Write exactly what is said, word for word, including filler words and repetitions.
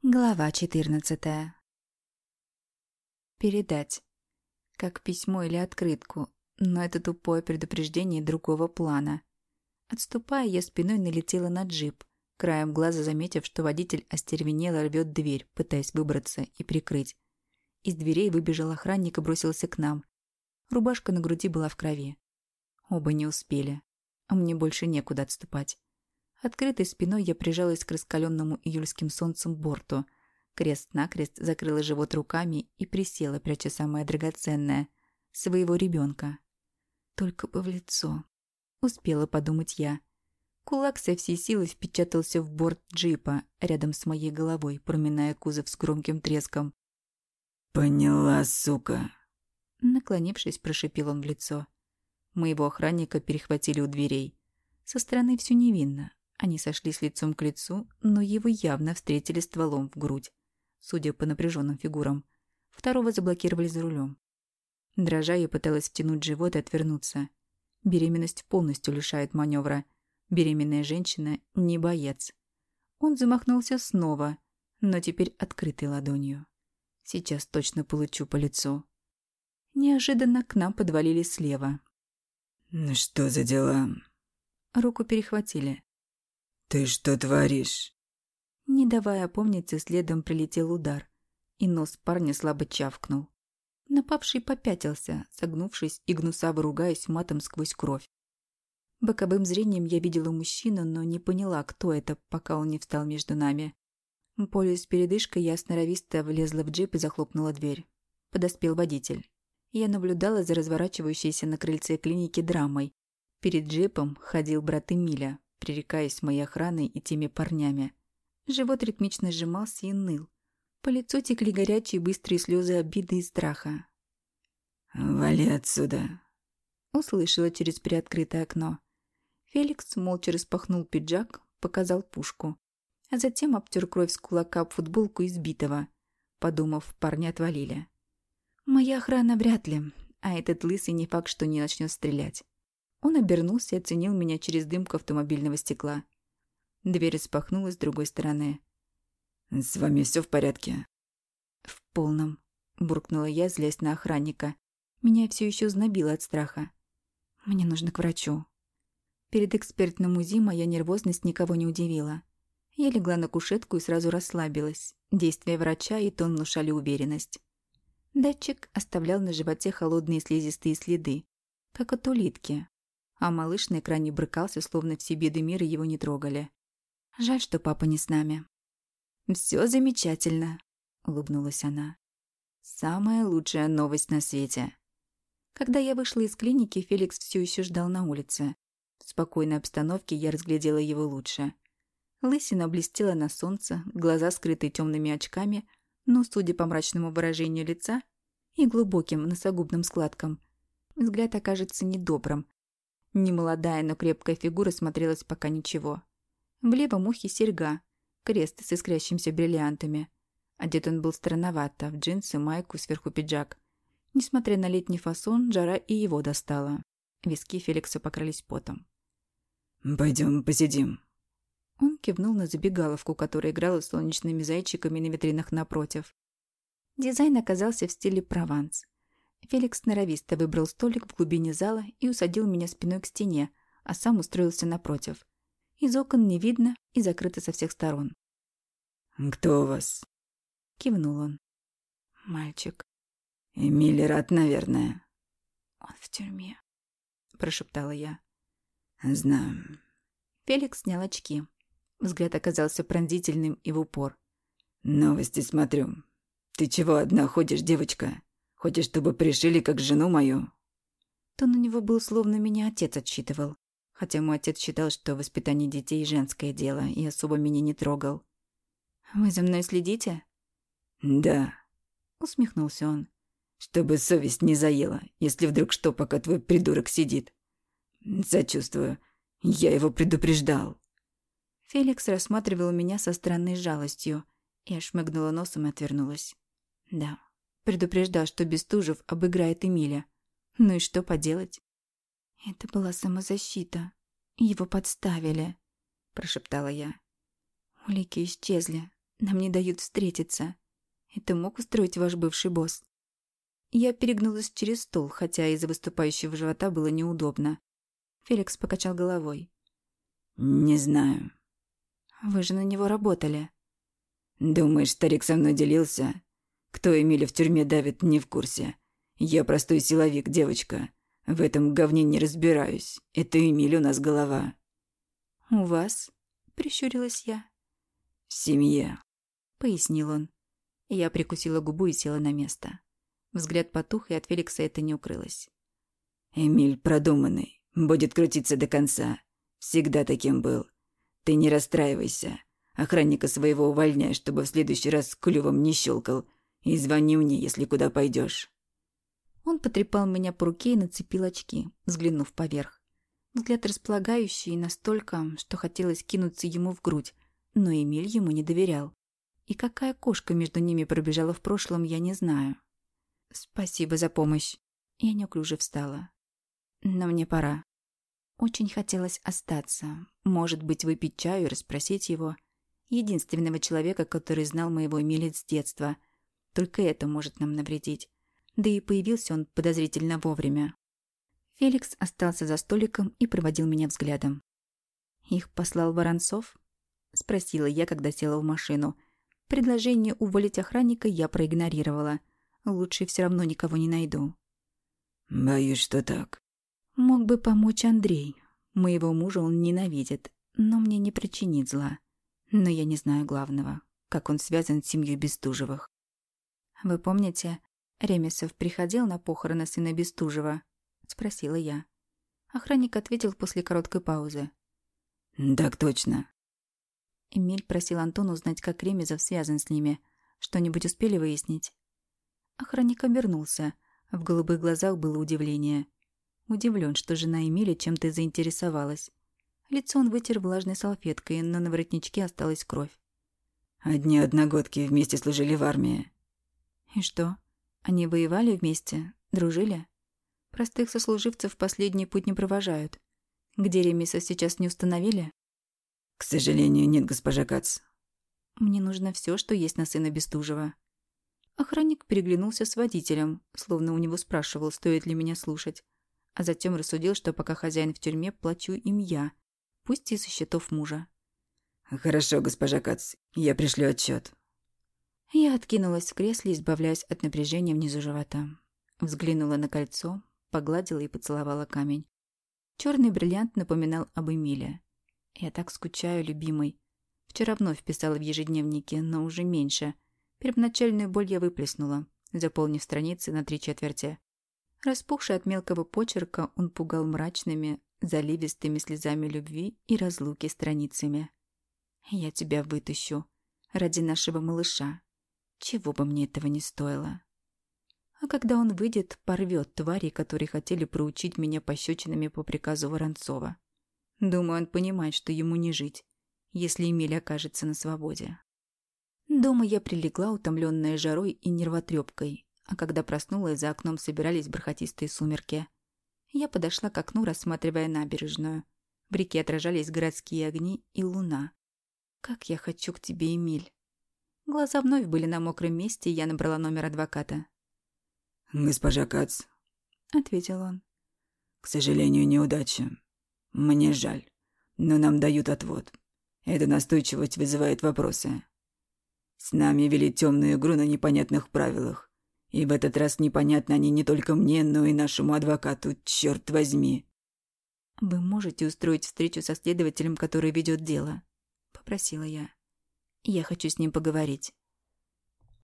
Глава четырнадцатая. Передать. Как письмо или открытку, но это тупое предупреждение другого плана. Отступая, я спиной налетела на джип, краем глаза заметив, что водитель остервенело рвет дверь, пытаясь выбраться и прикрыть. Из дверей выбежал охранник и бросился к нам. Рубашка на груди была в крови. Оба не успели, а мне больше некуда отступать. Открытой спиной я прижалась к раскаленному июльским солнцем борту, крест-накрест закрыла живот руками и присела, пряча самое драгоценное — своего ребенка. Только бы в лицо. Успела подумать я. Кулак со всей силы впечатался в борт джипа рядом с моей головой, проминая кузов с громким треском. «Поняла, сука!» Наклонившись, прошипел он в лицо. Моего охранника перехватили у дверей. Со стороны все невинно. Они сошлись лицом к лицу, но его явно встретили стволом в грудь, судя по напряженным фигурам. Второго заблокировали за рулем. Дрожа, я пыталась втянуть живот и отвернуться. Беременность полностью лишает маневра. Беременная женщина не боец. Он замахнулся снова, но теперь открытой ладонью. Сейчас точно получу по лицу. Неожиданно к нам подвалили слева. «Ну что за дела?» Руку перехватили. «Ты что творишь?» Не давая опомниться, следом прилетел удар, и нос парня слабо чавкнул. Напавший попятился, согнувшись и гнусаво ругаясь матом сквозь кровь. Боковым зрением я видела мужчину, но не поняла, кто это, пока он не встал между нами. Пользуясь передышкой, я сноровисто влезла в джип и захлопнула дверь. Подоспел водитель. Я наблюдала за разворачивающейся на крыльце клиники драмой. Перед джипом ходил брат Эмиля, пререкаясь моей охраной и теми парнями. Живот ритмично сжимался и ныл. По лицу текли горячие быстрые слезы обиды и страха. «Вали отсюда!» Услышала через приоткрытое окно. Феликс молча распахнул пиджак, показал пушку, а затем обтер кровь с кулака об футболку избитого. Подумав, парня отвалили. Моя охрана вряд ли, а этот лысый не факт, что не начнет стрелять. Он обернулся и оценил меня через дымку автомобильного стекла. Дверь распахнулась с другой стороны. «С вами все в порядке?» «В полном», — буркнула я, злясь на охранника. Меня все еще знобило от страха. «Мне нужно к врачу». Перед экспертным УЗИ моя нервозность никого не удивила. Я легла на кушетку и сразу расслабилась. Действия врача и тон внушали уверенность. Датчик оставлял на животе холодные слизистые следы, как от улитки. А малыш на экране брыкался, словно все беды мира его не трогали. Жаль, что папа не с нами. «Все замечательно», — улыбнулась она. «Самая лучшая новость на свете». Когда я вышла из клиники, Феликс все еще ждал на улице. В спокойной обстановке я разглядела его лучше. Лысина блестела на солнце, глаза скрыты темными очками, но, судя по мрачному выражению лица и глубоким носогубным складкам, взгляд окажется недобрым. Немолодая, но крепкая фигура смотрелась пока ничего. В левом ухе серьга, крест с искрящимися бриллиантами. Одет он был странновато, в джинсы, майку, сверху пиджак. Несмотря на летний фасон, жара и его достала. Виски Феликса покрылись потом. «Пойдем посидим». Он кивнул на забегаловку, которая играла солнечными зайчиками на витринах напротив. Дизайн оказался в стиле Прованс. Феликс сноровисто выбрал столик в глубине зала и усадил меня спиной к стене, а сам устроился напротив. Из окон не видно и закрыто со всех сторон. «Кто у вас?» — кивнул он. «Мальчик». «Эмиль рад, наверное». «Он в тюрьме», — прошептала я. «Знаю». Феликс снял очки. Взгляд оказался пронзительным и в упор. «Новости смотрю. Ты чего одна ходишь, девочка? Хочешь, чтобы пришили, как жену мою?» Тон у него был, словно меня отец отчитывал. Хотя мой отец считал, что воспитание детей – женское дело, и особо меня не трогал. «Вы за мной следите?» «Да», – усмехнулся он. «Чтобы совесть не заела, если вдруг что, пока твой придурок сидит. Сочувствую. Я его предупреждал». Феликс рассматривал меня со странной жалостью. Я шмыгнула носом и отвернулась. Да, предупреждал, что Бестужев обыграет Эмиля. Ну и что поделать? Это была самозащита. Его подставили, прошептала я. Улики исчезли. Нам не дают встретиться. Это мог устроить ваш бывший босс?» Я перегнулась через стол, хотя из-за выступающего живота было неудобно. Феликс покачал головой. «Не знаю». «Вы же на него работали». «Думаешь, старик со мной делился? Кто Эмиля в тюрьме давит, не в курсе. Я простой силовик, девочка. В этом говне не разбираюсь. Это Эмиль у нас голова». «У вас?» — прищурилась я. «В семье», — пояснил он. Я прикусила губу и села на место. Взгляд потух, и от Феликса это не укрылось. «Эмиль продуманный, будет крутиться до конца. Всегда таким был. Ты не расстраивайся. Охранника своего увольняй, чтобы в следующий раз клювом не щелкал. И звони мне, если куда пойдешь». Он потрепал меня по руке и нацепил очки, взглянув поверх. Взгляд располагающий настолько, что хотелось кинуться ему в грудь, но Эмиль ему не доверял. И какая кошка между ними пробежала в прошлом, я не знаю. «Спасибо за помощь». Я неуклюже встала. «Но мне пора». Очень хотелось остаться, может быть, выпить чаю и расспросить его. Единственного человека, который знал моего Эмиля с детства. Только это может нам навредить. Да и появился он подозрительно вовремя. Феликс остался за столиком и проводил меня взглядом. «Их послал Воронцов?» — спросила я, когда села в машину. Предложение уволить охранника я проигнорировала. Лучше все равно никого не найду. «Боюсь, что так». Мог бы помочь Андрей. Моего мужа он ненавидит, но мне не причинит зла. Но я не знаю главного, как он связан с семьей Бестужевых. «Вы помните, Ремесов приходил на похороны сына Бестужева?» — спросила я. Охранник ответил после короткой паузы. «Так точно». Эмиль просил Антона узнать, как Ремезов связан с ними. Что-нибудь успели выяснить? Охранник обернулся. В голубых глазах было удивление. Удивлен, что жена Эмиля чем-то заинтересовалась. Лицо он вытер влажной салфеткой, но на воротничке осталась кровь. «Одни одногодки вместе служили в армии». «И что? Они воевали вместе? Дружили?» Простых сослуживцев в последний путь не провожают. Где Ремеса сейчас не установили? «К сожалению, нет, госпожа Кац». «Мне нужно все, что есть на сына Бестужева». Охранник переглянулся с водителем, словно у него спрашивал, стоит ли меня слушать. А затем рассудил, что пока хозяин в тюрьме, плачу им я, пусть и со счетов мужа. «Хорошо, госпожа Кац, я пришлю отчет». Я откинулась в кресле, избавляясь от напряжения внизу живота. Взглянула на кольцо, погладила и поцеловала камень. Черный бриллиант напоминал об Эмиле. Я так скучаю, любимый. Вчера вновь писала в ежедневнике, но уже меньше. Первоначальную боль я выплеснула, заполнив страницы на три четверти. Распухший от мелкого почерка, он пугал мрачными, заливистыми слезами любви и разлуки страницами. «Я тебя вытащу. Ради нашего малыша. Чего бы мне этого не стоило». А когда он выйдет, порвет твари, которые хотели проучить меня пощечинами по приказу Воронцова. Думаю, он понимает, что ему не жить, если Эмиль окажется на свободе. Дома я прилегла, утомленная жарой и нервотрепкой, а когда проснулась, за окном собирались бархатистые сумерки. Я подошла к окну, рассматривая набережную. В реке отражались городские огни и луна. «Как я хочу к тебе, Эмиль!» Глаза вновь были на мокром месте, и я набрала номер адвоката. «Госпожа Кац», — ответил он. «К сожалению, неудача. Мне жаль, но нам дают отвод. Эта настойчивость вызывает вопросы. С нами вели темную игру на непонятных правилах. И в этот раз непонятны они не только мне, но и нашему адвокату, черт возьми». «Вы можете устроить встречу со следователем, который ведет дело?» — попросила я. «Я хочу с ним поговорить».